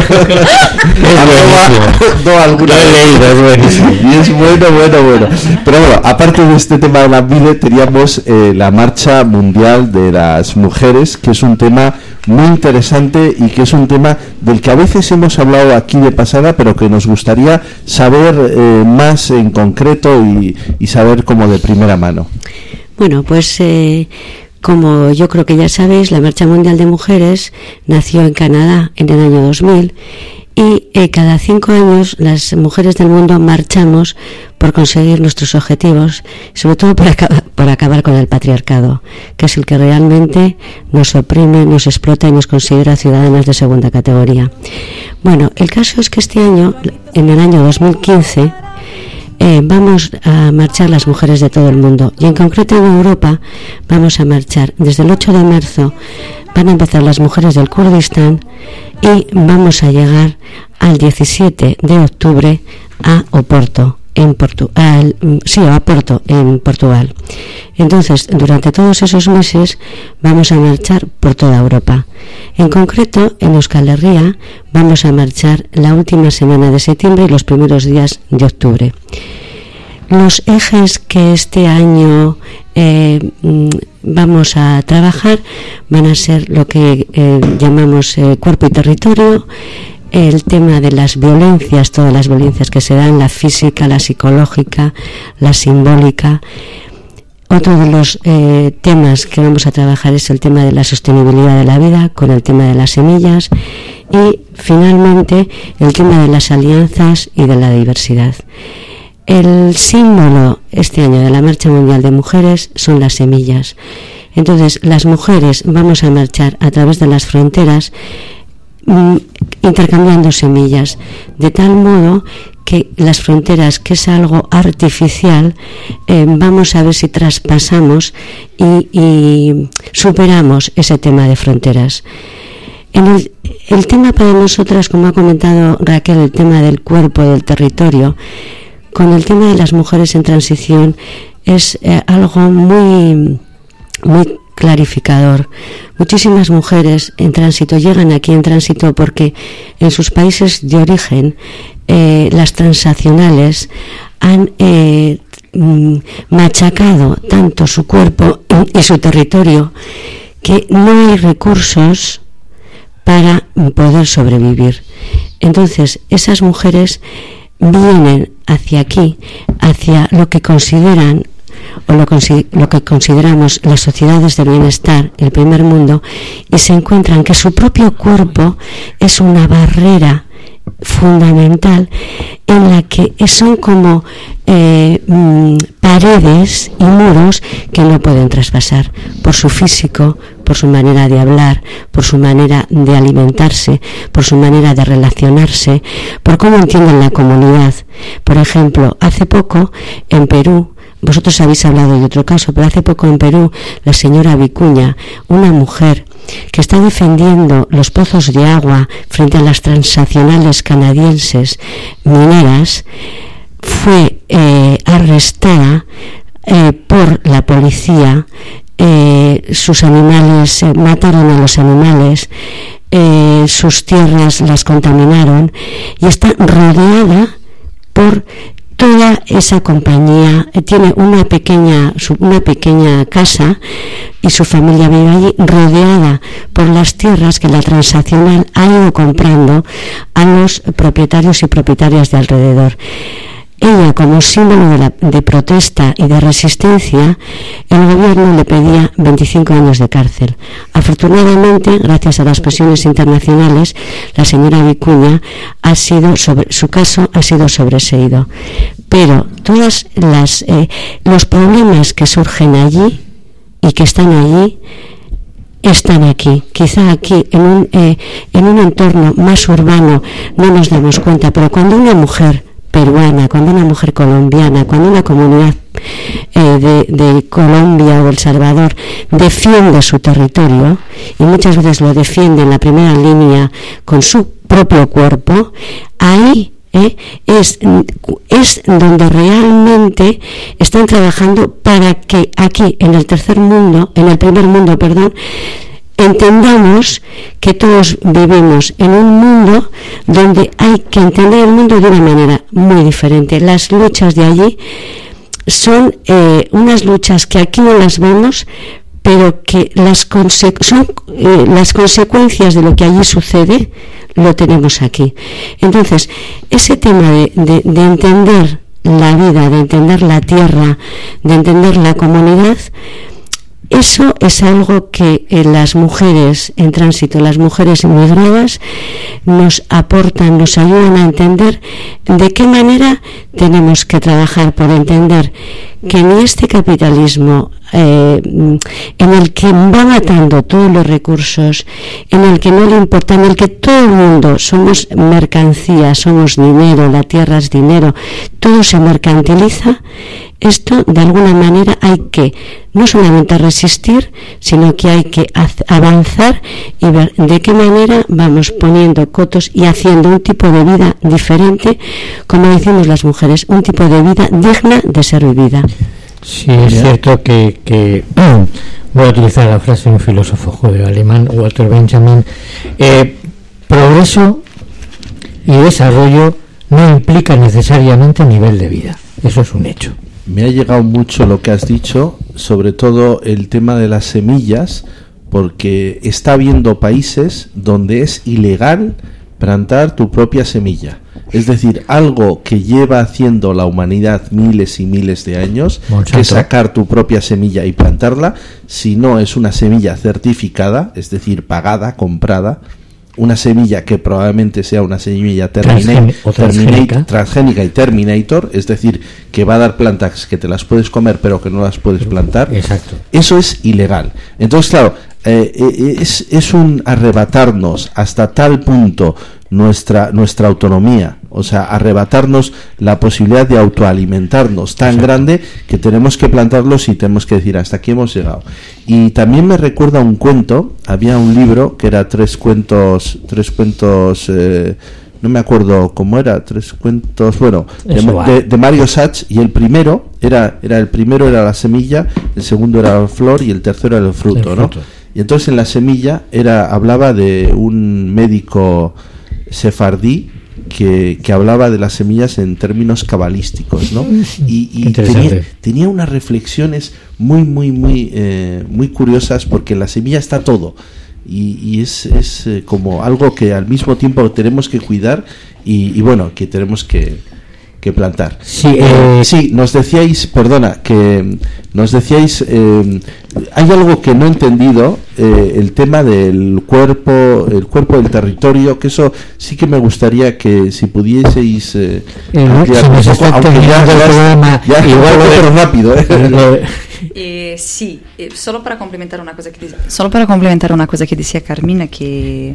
arroba, do alguna vez. Leído, es buenísimo. Y es bueno, bueno, bueno. Pero bueno, aparte de este tema de la Ambide, teníamos eh, la Marcha Mundial de las Mujeres, que es un tema muy interesante y que es un tema del que a veces hemos hablado aquí de pasada, pero que nos gustaría saber eh, más en concreto y, y saber como de primera mano. Bueno, pues eh, como yo creo que ya sabéis, la Marcha Mundial de Mujeres nació en Canadá en el año dos mil y eh, cada cinco años las mujeres del mundo marchamos por conseguir nuestros objetivos, sobre todo por, acaba, por acabar con el patriarcado, que es el que realmente nos oprime, nos explota y nos considera ciudadanas de segunda categoría. Bueno, el caso es que este año, en el año dos mil quince, Eh, vamos a marchar las mujeres de todo el mundo y en concreto en Europa vamos a marchar desde el ocho de marzo. Van a empezar las mujeres del Kurdistán y vamos a llegar al diecisiete de octubre a Oporto en Portugal, sí, a Porto en Portugal. Entonces, durante todos esos meses vamos a marchar por toda Europa. En concreto, en Euskal Herria vamos a marchar la última semana de septiembre y los primeros días de octubre. Los ejes que este año eh, vamos a trabajar van a ser lo que eh, llamamos eh, cuerpo y territorio, el tema de las violencias, todas las violencias que se dan, la física, la psicológica, la simbólica. Otro de los eh, temas que vamos a trabajar es el tema de la sostenibilidad de la vida, con el tema de las semillas, y finalmente el tema de las alianzas y de la diversidad. El símbolo este año de la Marcha Mundial de Mujeres son las semillas. Entonces, las mujeres vamos a marchar a través de las fronteras intercambiando semillas, de tal modo que las fronteras, que es algo artificial, eh, vamos a ver si traspasamos y, y superamos ese tema de fronteras. En el, el tema para nosotras, como ha comentado Raquel, el tema del cuerpo, del territorio, con el tema de las mujeres en transición es eh, algo muy, muy clarificador. Muchísimas mujeres en tránsito llegan aquí en tránsito porque en sus países de origen eh, las transnacionales han eh, machacado tanto su cuerpo y su territorio que no hay recursos para poder sobrevivir. Entonces esas mujeres vienen hacia aquí, hacia lo que consideran o lo, lo que consideramos las sociedades del bienestar, el primer mundo, y se encuentran que su propio cuerpo es una barrera fundamental en la que son como eh, mm, paredes y muros que no pueden traspasar por su físico, por su manera de hablar, por su manera de alimentarse, por su manera de relacionarse, por cómo entienden la comunidad. Por ejemplo, hace poco en Perú, vosotros habéis hablado de otro caso, pero hace poco en Perú la señora Vicuña, una mujer que está defendiendo los pozos de agua frente a las transnacionales canadienses mineras, fue eh, arrestada eh, por la policía. Eh, sus animales, eh, mataron a los animales, eh, sus tierras las contaminaron y está rodeada por toda esa compañía. Tiene una pequeña una pequeña casa y su familia vive allí, rodeada por las tierras que la transnacional ha ido comprando a los propietarios y propietarias de alrededor. Ella, como símbolo de, la, de protesta y de resistencia, el gobierno le pedía veinticinco años de cárcel. Afortunadamente, gracias a las presiones internacionales, la señora Vicuña ha sido sobre, su caso ha sido sobreseído. Pero todas las eh, los problemas que surgen allí y que están allí están aquí. Quizá aquí en un eh, en un entorno más urbano no nos damos cuenta, pero cuando una mujer peruana, cuando una mujer colombiana, cuando una comunidad eh, de, de Colombia o El Salvador defiende su territorio, y muchas veces lo defiende en la primera línea con su propio cuerpo, ahí eh, es, es donde realmente están trabajando para que aquí en el tercer mundo, en el primer mundo, perdón, entendamos que todos vivimos en un mundo donde hay que entender el mundo de una manera muy diferente. Las luchas de allí son eh, unas luchas que aquí no las vemos, pero que las, conse- son, eh, las consecuencias de lo que allí sucede lo tenemos aquí. Entonces, ese tema de, de, de entender la vida, de entender la tierra, de entender la comunidad, eso es algo que eh, las mujeres en tránsito, las mujeres inmigradas, nos aportan, nos ayudan a entender de qué manera tenemos que trabajar por entender que ni este capitalismo eh, en el que va matando todos los recursos, en el que no le importa, en el que todo el mundo somos mercancía, somos dinero, la tierra es dinero, todo se mercantiliza. Esto de alguna manera hay que no solamente resistir, sino que hay que avanzar y ver de qué manera vamos poniendo cotos y haciendo un tipo de vida diferente, como decimos las mujeres, un tipo de vida digna de ser vivida. Sí, es cierto que, que voy a utilizar la frase de un filósofo judeo alemán, Walter Benjamin, eh, progreso y desarrollo no implica necesariamente nivel de vida. Eso es un hecho. Me ha llegado mucho lo que has dicho, sobre todo el tema de las semillas, porque está habiendo países donde es ilegal plantar tu propia semilla. Es decir, algo que lleva haciendo la humanidad miles y miles de años, Monsanto, que sacar tu propia semilla y plantarla, si no es una semilla certificada, es decir, pagada, comprada, una semilla que probablemente sea una semilla termina- transgénica. transgénica y terminator, es decir, que va a dar plantas que te las puedes comer pero que no las puedes plantar. Exacto. Eso es ilegal. Entonces, claro, eh, eh, es, es un arrebatarnos hasta tal punto nuestra nuestra autonomía, o sea, arrebatarnos la posibilidad de autoalimentarnos tan Exacto. grande que tenemos que plantarlos y tenemos que decir hasta aquí hemos llegado. Y también me recuerda un cuento, había un libro que era tres cuentos tres cuentos eh, no me acuerdo cómo era, tres cuentos, bueno, de, Eso va. de, de Mario Sachs, y el primero era, era el primero era la semilla, el segundo era la flor y el tercero era el fruto, El ¿no? fruto. Y entonces en la semilla era hablaba de un médico sefardí que, que hablaba de las semillas en términos cabalísticos, ¿no? Y, y Interesante. tenía, tenía unas reflexiones muy, muy, muy, eh, muy curiosas, porque en la semilla está todo. Y, y es, es eh, como algo que al mismo tiempo tenemos que cuidar y, y bueno, que tenemos que, que plantar. Sí, Eh, eh, sí, nos decíais, perdona, que nos decíais, eh, hay algo que no he entendido, eh, el tema del cuerpo, el cuerpo del territorio, que eso sí que me gustaría que si pudieseis eh, Eh, no, ampliar se un nos poco, está aunque ya, terminando el ya- programa, ya- igual lo de- pero rápido, ¿eh? lo de- Eh, sí, eh, solo para complementar una cosa que dice- solo para complementar una cosa que decía Carmina, que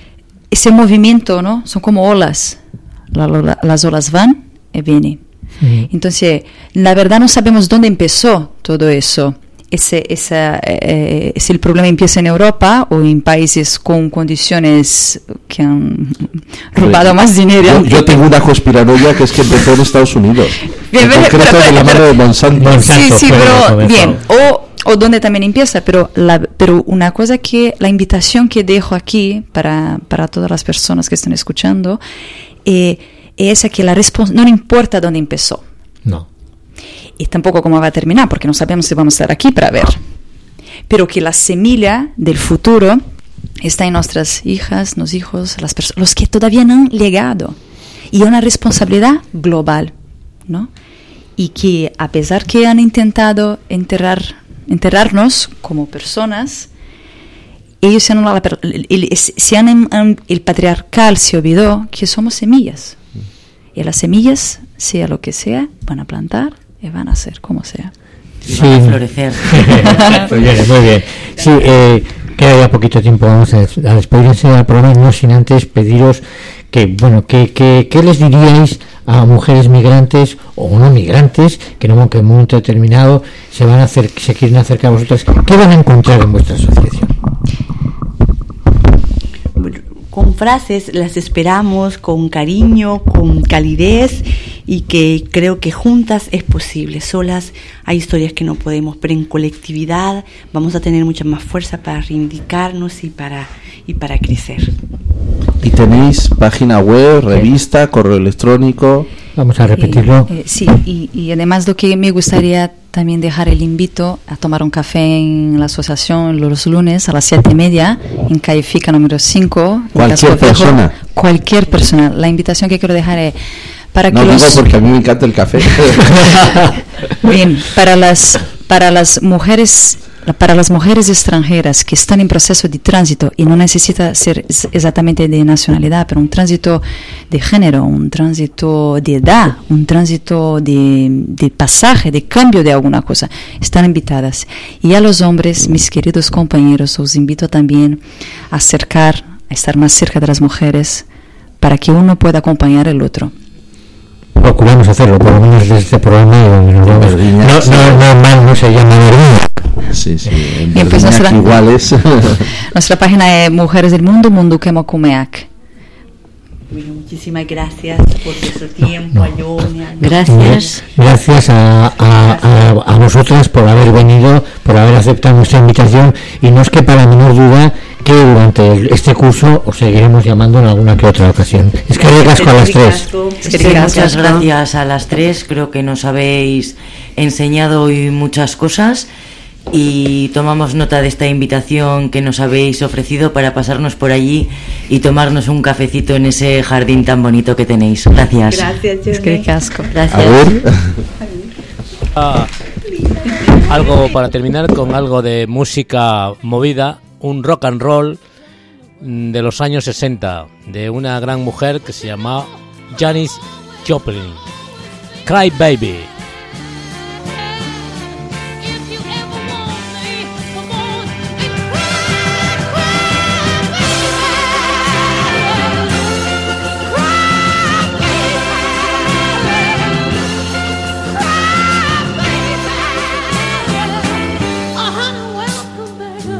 ese movimiento, ¿no? Son como olas. La- la- las olas van y vienen. Mm. Entonces, la verdad no sabemos dónde empezó todo eso. Ese, esa, eh, si el problema empieza en Europa o en países con condiciones que han robado más dinero. Yo, yo tengo una conspiranoia que es que empezó en Estados Unidos. Bien, En pero- concreto pero- de la pero- mano de Monsanto. Monsanto. Sí, sí, fue pero lo que bien, comenzó. o, o donde también empieza, pero, la, pero una cosa que la invitación que dejo aquí para, para todas las personas que están escuchando eh, es a que la respons- no importa dónde empezó No. y tampoco cómo va a terminar, porque no sabemos si vamos a estar aquí para ver, pero que la semilla del futuro está en nuestras hijas, los hijos, las perso- los que todavía no han llegado, y una responsabilidad global, ¿no? Y que a pesar que han intentado enterrar, enterrarnos como personas, ellos se han, la- el, el- se han- han- el patriarcal se olvidó que somos semillas, y las semillas, sea lo que sea, van a plantar y van a hacer como sea. Y Sí. van a florecer. Muy bien, muy bien. Sí, eh, queda ya poquito tiempo, vamos a, a despedirse del programa, no sin antes pediros que, bueno, que, que, ¿qué les diríais a mujeres migrantes o no migrantes que, no, que en un momento determinado se van a hacer, se quieren acercar a vosotras? ¿Qué van a encontrar en vuestra asociación? Con frases las esperamos, con cariño, con calidez, y que creo que juntas es posible. Solas hay historias que no podemos, pero en colectividad vamos a tener mucha más fuerza para reivindicarnos y para, y para crecer. Y tenéis página web, revista, correo electrónico. Vamos a repetirlo. Eh, eh, sí, y, y además lo que me gustaría también dejar el invito a tomar un café en la asociación los lunes a las siete y media en calle Fica número cinco. Cualquier Casco Viejo. persona. Cualquier persona. La invitación que quiero dejar es para No que digo los... porque a mí me encanta el café. Bien, para las, para las mujeres... Para las mujeres extranjeras que están en proceso de tránsito, y no necesita ser ex- exactamente de nacionalidad, pero un tránsito de género, un tránsito de edad, un tránsito de, de pasaje, de cambio de alguna cosa, están invitadas. Y a los hombres, mis queridos compañeros, os invito también a acercar, a estar más cerca de las mujeres, para que uno pueda acompañar al otro. Procuramos hacerlo, por lo menos desde este programa donde nos vamos. No, Verdiña, no, sí. no, mal, no se llama Verdiña. Sí, sí, en Bien, pues Verdiñac nuestra- iguales. Nuestra página es Mujeres del Mundo, Mundo Quemo Cumeac. Bueno, muchísimas gracias por vuestro tiempo, Ayonia. Gracias. Gracias a, a, a, a vosotras por haber venido, por haber aceptado nuestra invitación, y no es que para menor duda que durante el- este curso os seguiremos llamando en alguna que otra ocasión. Es que casco a las tres. Sí, muchas gracias a las tres, creo que nos habéis enseñado hoy muchas cosas y tomamos nota de esta invitación que nos habéis ofrecido para pasarnos por allí y tomarnos un cafecito en ese jardín tan bonito que tenéis. Gracias. Gracias, Es que Ayonia. casco. Gracias. Agur. Ah, algo para terminar con algo de música movida, un rock and roll mm, de los años sesenta, de una gran mujer que se llama Janis Joplin. Cry Baby.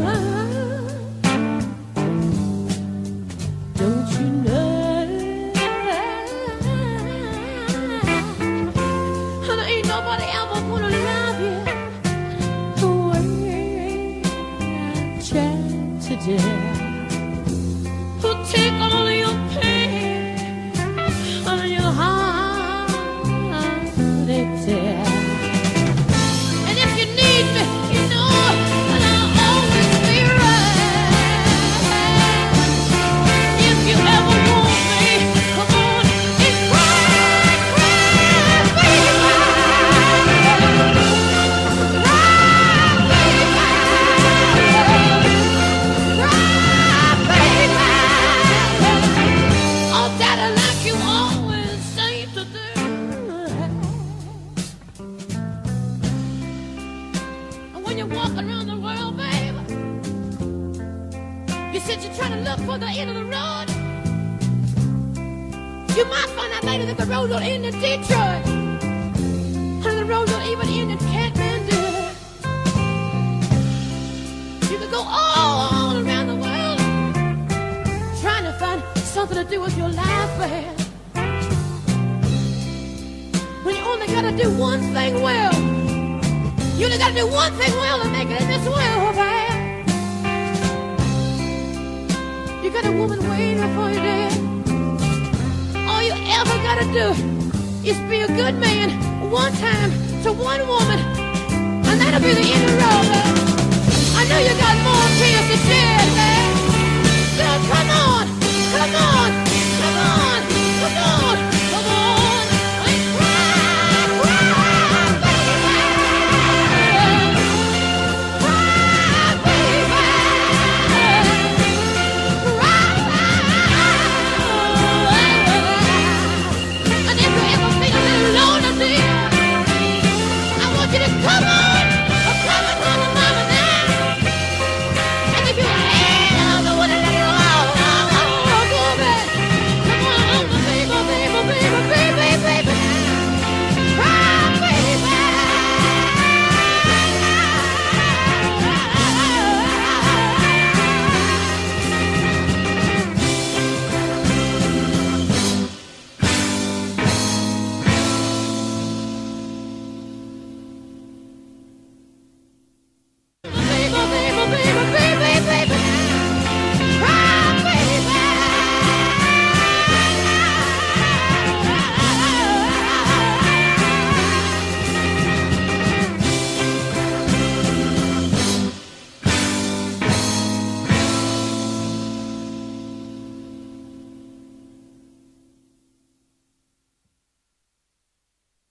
Don't you know to dare, who'll take all your pain on your heart, they tear. And if you need me, you know that I'll always be right. If you ever want me, come on and cry, cry, baby. For the end of the road, you might find out later that the road don't end in Detroit, and the road don't even end in Kathmandu. You could go all around the world trying to find something to do with your life, man. When you only gotta do one thing well, you only gotta do one thing well to make it in this world, man. You got a woman waiting for you there. All you ever gotta do is be a good man one time to one woman, and that'll be the end of the road. I know you got more tears